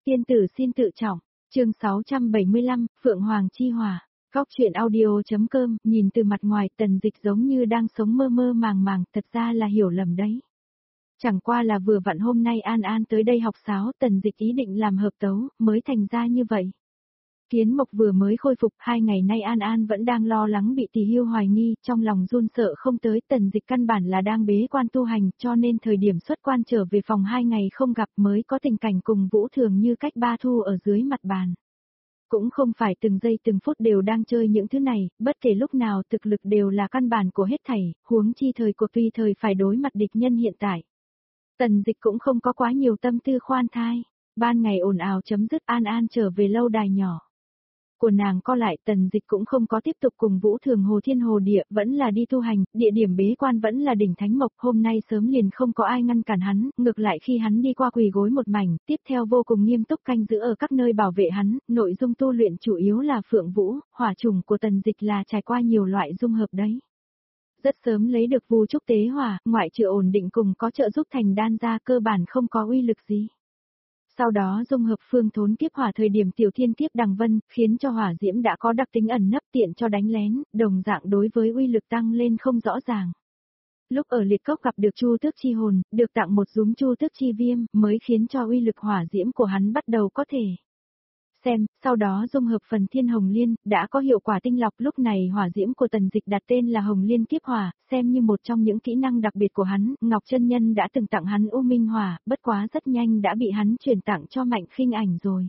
Tiên tử xin tự trọng, chương 675, Phượng Hoàng chi hỏa. Góc truyện audio.com, nhìn từ mặt ngoài Tần Dịch giống như đang sống mơ mơ màng màng, thật ra là hiểu lầm đấy. Chẳng qua là vừa vặn hôm nay An An tới đây học sáo, Tần Dịch ý định làm hợp tấu, mới thành ra như vậy. Kiến Mộc vừa mới khôi phục, 2 ngày nay An An vẫn đang lo lắng bị Tỷ Hiêu hoài nghi, trong lòng run sợ không tới. Tần Dịch căn bản là đang bế quan tu hành, cho nên thời điểm xuất quan trở về phòng 2 ngày không gặp mới có tình cảnh cùng Vũ Thường như cách ba thu ở dưới mặt bàn. Cũng không phải từng giây từng phút đều đang chơi những thứ này, bất kể lúc nào thực lực đều là căn bản của hết thảy, huống chi thời cuộc tùy thời phải đối mặt địch nhân hiện tại. Tần Dịch cũng không có quá nhiều tâm tư khoan thai, ban ngày ồn ào chấm dứt, An An trở về lâu đài nhỏ của nàng co lại. Tần Dịch cũng không có tiếp tục cùng Vũ Thường hồ thiên hồ địa, vẫn là đi tu hành, địa điểm bế quan vẫn là đỉnh Thánh Mộc. Hôm nay sớm liền không có ai ngăn cản hắn, ngược lại khi hắn đi qua quỳ gối một mảnh, tiếp theo vô cùng nghiêm túc canh giữ ở các nơi bảo vệ hắn. Nội dung tu luyện chủ yếu là Phượng Vũ, hỏa chủng của Tần Dịch là trải qua nhiều loại dung hợp đấy. Rất sớm lấy được Vu Trúc Tế Hỏa, ngoại trừ ổn định cùng có trợ giúp thành đan ra, cơ bản không có uy lực gì. Sau đó dung hợp Phương Thốn Kiếp Hỏa thời điểm Tiểu Thiên Kiếp Đằng Vân, khiến cho hỏa diễm đã có đặc tính ẩn nấp tiện cho đánh lén, đồng dạng đối với uy lực tăng lên không rõ ràng. Lúc ở Liệt Cốc gặp được Chu Tước Chi Hồn, được tặng một dúm Chu Tước Chi Viêm, mới khiến cho uy lực hỏa diễm của hắn bắt đầu có thể xem. Sau đó dung hợp phần Thiên Hồng Liên, đã có hiệu quả tinh lọc. Lúc này hỏa diễm của Tần Dịch đặt tên là Hồng Liên Kiếp Hỏa, xem như một trong những kỹ năng đặc biệt của hắn. Ngọc Chân Nhân đã từng tặng hắn U Minh Hỏa, bất quá rất nhanh đã bị hắn chuyển tặng cho Mạnh Khinh Ảnh rồi.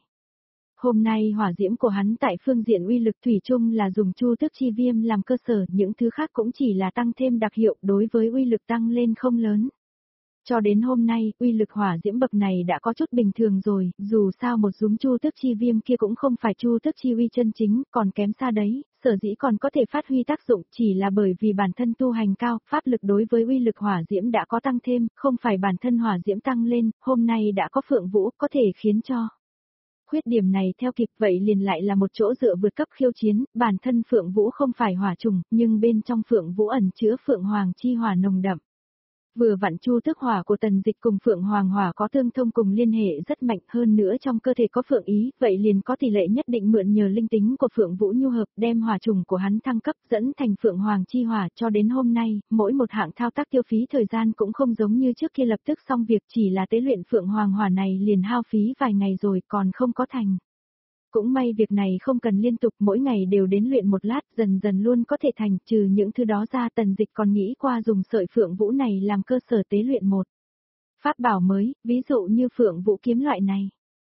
Hôm nay hỏa diễm của hắn tại phương diện uy lực thủy chung là dùng Chu Tước Chi Viêm làm cơ sở, những thứ khác cũng chỉ là tăng thêm đặc hiệu, đối với uy lực tăng lên không lớn. Cho đến hôm nay, uy lực hỏa diễm bậc này đã có chút bình thường rồi, dù sao một dúm Chu Tước Chi Viêm kia cũng không phải Chu Tước Chi uy chân chính, còn kém xa đấy, sở dĩ còn có thể phát huy tác dụng chỉ là bởi vì bản thân tu hành cao, pháp lực đối với uy lực hỏa diễm đã có tăng thêm, không phải bản thân hỏa diễm tăng lên, hôm nay đã có Phượng Vũ, có thể khiến cho khuyết điểm này theo kịp. Vậy liền lại là một chỗ dựa vượt cấp khiêu chiến, bản thân Phượng Vũ không phải hỏa trùng, nhưng bên trong Phượng Vũ ẩn chứa Phượng Hoàng chi hỏa nồng đậm. Vừa vặn Chu Tước Hỏa của Tần Dịch cùng Phượng Hoàng Hỏa có tương thông cùng liên hệ rất mạnh, hơn nữa trong cơ thể có Phượng ý, vậy liền có tỷ lệ nhất định mượn nhờ linh tính của Phượng Vũ nhu hợp, đem hỏa trùng của hắn thăng cấp dẫn thành Phượng Hoàng chi hỏa. Cho đến hôm nay, mỗi một hạng thao tác tiêu phí thời gian cũng không giống như trước kia lập tức xong việc, chỉ là tế luyện Phượng Hoàng Hỏa này liền hao phí vài ngày rồi còn không có thành. Cũng may việc này không cần liên tục, mỗi ngày đều đến luyện một lát, dần dần luôn có thể thành. Trừ những thứ đó ra, Tần Dịch còn nghĩ qua dùng sợi Phượng Vũ này làm cơ sở tế luyện một pháp bảo mới, ví dụ như Phượng Vũ kiếm loại này.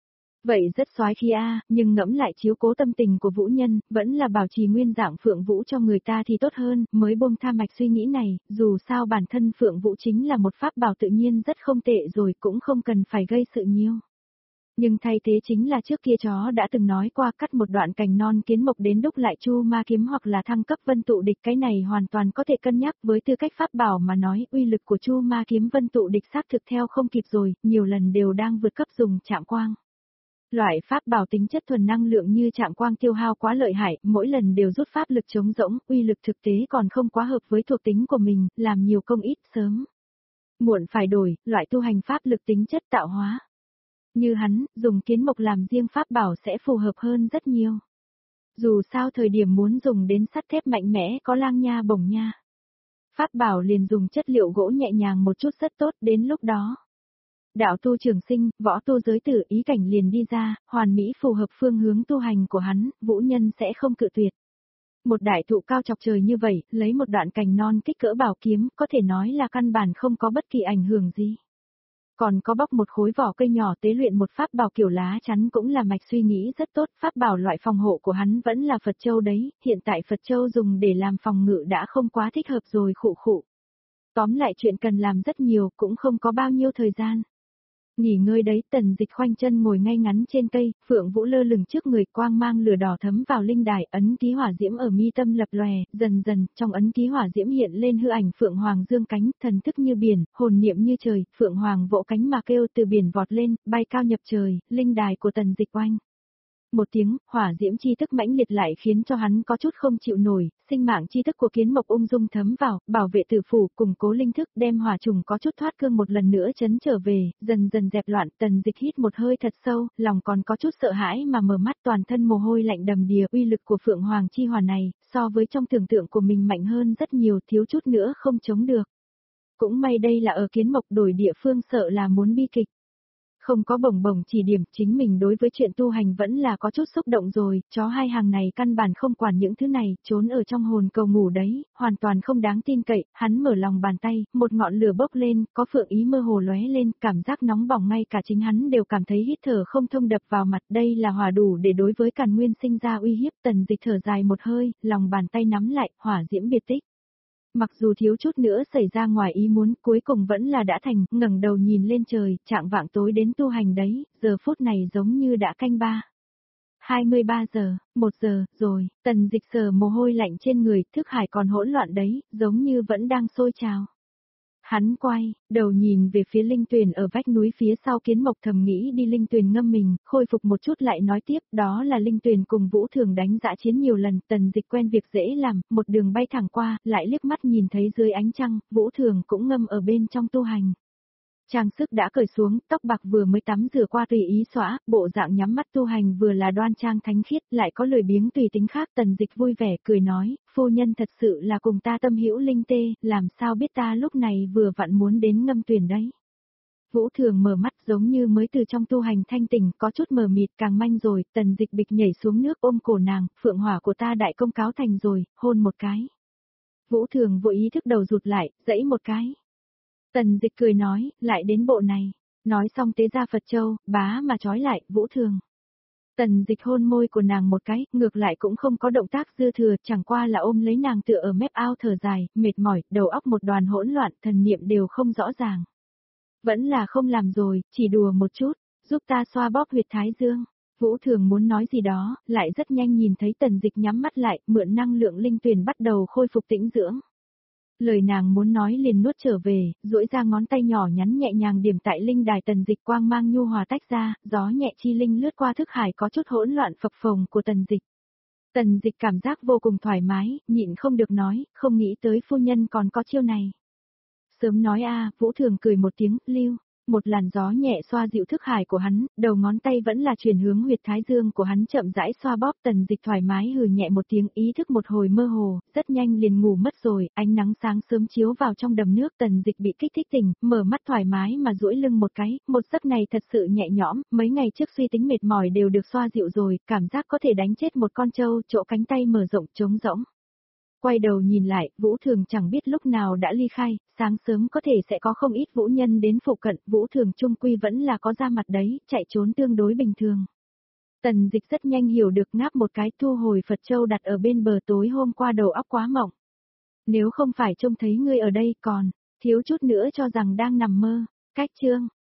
Vậy rất xoái khí a, nhưng ngẫm lại chiếu cố tâm tình của Vũ Nhân, vẫn là bảo trì nguyên dạng Phượng Vũ cho người ta thì tốt hơn, mới buông tha mạch suy nghĩ này. Dù sao bản thân Phượng Vũ chính là một pháp bảo tự nhiên rất không tệ rồi, cũng không cần phải gây sự nhiều. Nhưng thay thế chính là trước kia chó đã từng nói qua, cắt một đoạn cành non kiến mộc đến đúc lại Chu Ma kiếm hoặc là thăng cấp Vân Tụ Địch, cái này hoàn toàn có thể cân nhắc. Với tư cách pháp bảo mà nói, uy lực của Chu Ma kiếm Vân Tụ Địch xác thực theo không kịp rồi, nhiều lần đều đang vượt cấp dùng chạm quang. Loại pháp bảo tính chất thuần năng lượng như chạm quang tiêu hao quá lợi hại, mỗi lần đều rút pháp lực trống rỗng, uy lực thực tế còn không quá hợp với thuộc tính của mình, làm nhiều công ít sớm muộn phải đổi, loại tu hành pháp lực tính chất tạo hóa. Như hắn, dùng kiến mộc làm riêng pháp bảo sẽ phù hợp hơn rất nhiều. Dù sao thời điểm muốn dùng đến sắt thép mạnh mẽ có lang nha bổng nha. Pháp bảo liền dùng chất liệu gỗ nhẹ nhàng một chút rất tốt, đến lúc đó. Đạo tu trường sinh, võ tu giới tử ý cảnh liền đi ra, hoàn mỹ phù hợp phương hướng tu hành của hắn, Vũ Nhân sẽ không cự tuyệt. Một đại thụ cao chọc trời như vậy, lấy một đoạn cành non kích cỡ bảo kiếm, có thể nói là căn bản không có bất kỳ ảnh hưởng gì. Còn có bóc một khối vỏ cây nhỏ tế luyện một pháp bảo kiểu lá chắn cũng là mạch suy nghĩ rất tốt. Pháp bảo loại phòng hộ của hắn vẫn là Phật Châu đấy, hiện tại Phật Châu dùng để làm phòng ngự đã không quá thích hợp rồi khụ. Tóm lại chuyện cần làm rất nhiều, cũng không có bao nhiêu thời gian. Nghỉ ngơi đấy, Tần Dịch khoanh chân ngồi ngay ngắn trên cây, Phượng Vũ lơ lửng trước người, quang mang lửa đỏ thấm vào linh đài, ấn ký hỏa diễm ở mi tâm lập lòe, dần dần, trong ấn ký hỏa diễm hiện lên hư ảnh Phượng Hoàng dương cánh, thần thức như biển, hồn niệm như trời, Phượng Hoàng vỗ cánh mà kêu, từ biển vọt lên, bay cao nhập trời, linh đài của Tần Dịch oanh một tiếng, hỏa diễm chi tức mãnh liệt lại khiến cho hắn có chút không chịu nổi, sinh mạng chi tức của Kiến Mộc ung dung thấm vào, bảo vệ tử phủ, củng cố linh thức, đem hỏa trùng có chút thoát cương một lần nữa chấn trở về, dần dần dẹp loạn. Tần Dịch hít một hơi thật sâu, lòng còn có chút sợ hãi mà mở mắt, toàn thân mồ hôi lạnh đầm đìa. Uy lực của Phượng Hoàng chi hỏa này, so với trong tưởng tượng của mình mạnh hơn rất nhiều, thiếu chút nữa không chống được. Cũng may đây là ở Kiến Mộc, đổi địa phương sợ là muốn bi kịch. Không có bổng bổng chỉ điểm, chính mình đối với chuyện tu hành vẫn là có chút xúc động rồi, chó hai hàng này căn bản không quản những thứ này, trốn ở trong hồn cầu ngủ đấy, hoàn toàn không đáng tin cậy. Hắn mở lòng bàn tay, một ngọn lửa bốc lên, có phượng ý mơ hồ lóe lên, cảm giác nóng bỏng ngay cả chính hắn đều cảm thấy hít thở không thông, đập vào mặt. Đây là hỏa đủ để đối với Càn Nguyên sinh ra uy hiếp. Tần Dịch thở dài một hơi, lòng bàn tay nắm lại, hỏa diễm biệt tích. Mặc dù thiếu chút nữa xảy ra ngoài ý muốn, cuối cùng vẫn là đã thành. Ngẩng đầu nhìn lên trời, trạng vạng tối đến tu hành đấy, giờ phút này giống như đã canh 23 giờ, 1 giờ, rồi. Tần Dịch sờ mồ hôi lạnh trên người, thức hải còn hỗn loạn đấy, giống như vẫn đang sôi trào. Hắn quay đầu nhìn về phía linh tuyền ở vách núi phía sau Kiến Mộc, thầm nghĩ đi linh tuyền ngâm mình, khôi phục một chút lại nói tiếp. Đó là linh tuyền cùng Vũ Thường đánh dã chiến nhiều lần. Tần Dịch quen việc dễ làm, một đường bay thẳng qua, lại liếc mắt nhìn thấy dưới ánh trăng, Vũ Thường cũng ngâm ở bên trong tu hành. Trang sức đã cởi xuống, tóc bạc vừa mới tắm rửa qua tùy ý xõa, bộ dạng nhắm mắt tu hành vừa là đoan trang thánh khiết, lại có lười biếng tùy tính khác. Tần Dịch vui vẻ cười nói, phu nhân thật sự là cùng ta tâm hữu linh tê, làm sao biết ta lúc này vừa vặn muốn đến ngâm tuyển đấy. Vũ Thường mở mắt giống như mới từ trong tu hành thanh tỉnh, có chút mờ mịt, càng manh rồi. Tần Dịch bịch nhảy xuống nước ôm cổ nàng, phượng hỏa của ta đại công cáo thành rồi, hôn một cái. Vũ Thường vội ý thức đầu rụt lại, dãy một cái. Tần Dịch cười nói, lại đến bộ này. Nói xong tế ra Phật Châu, bá mà trói lại, Vũ Thường. Tần Dịch hôn môi của nàng một cái, ngược lại cũng không có động tác dư thừa, chẳng qua là ôm lấy nàng tựa ở mép ao thở dài, mệt mỏi, đầu óc một đoàn hỗn loạn, thần niệm đều không rõ ràng. Vẫn là không làm rồi, chỉ đùa một chút, giúp ta xoa bóp huyệt thái dương. Vũ Thường muốn nói gì đó, lại rất nhanh nhìn thấy Tần Dịch nhắm mắt lại, mượn năng lượng linh tuyền bắt đầu khôi phục tĩnh dưỡng. Lời nàng muốn nói liền nuốt trở về, duỗi ra ngón tay nhỏ nhắn nhẹ nhàng điểm tại linh đài. Tần Dịch quang mang nhu hòa tách ra, gió nhẹ chi linh lướt qua thức hải có chút hỗn loạn phập phồng của Tần Dịch. Tần Dịch cảm giác vô cùng thoải mái, nhịn không được nói, không nghĩ tới phu nhân còn có chiêu này. Sớm nói a, Vũ Thường cười một tiếng, lưu. Một làn gió nhẹ xoa dịu thức hải của hắn, đầu ngón tay vẫn là chuyển hướng huyệt thái dương của hắn, chậm rãi xoa bóp. Tần Dịch thoải mái hừ nhẹ một tiếng, ý thức một hồi mơ hồ, rất nhanh liền ngủ mất rồi. Ánh nắng sáng sớm chiếu vào trong đầm nước, Tần Dịch bị kích thích tỉnh, mở mắt thoải mái mà duỗi lưng một cái, một giấc này thật sự nhẹ nhõm, mấy ngày trước suy tính mệt mỏi đều được xoa dịu rồi, cảm giác có thể đánh chết một con trâu, chỗ cánh tay mở rộng trống rỗng. Quay đầu nhìn lại, Vũ Thường chẳng biết lúc nào đã ly khai, sáng sớm có thể sẽ có không ít vũ nhân đến phụ cận, Vũ Thường trung quy vẫn là có ra mặt đấy, chạy trốn tương đối bình thường. Tần Dịch rất nhanh hiểu được, ngáp một cái, thu hồi Phật Châu đặt ở bên bờ. Tối hôm qua đầu óc quá mộng. Nếu không phải trông thấy ngươi ở đây còn, thiếu chút nữa cho rằng đang nằm mơ. Cách chương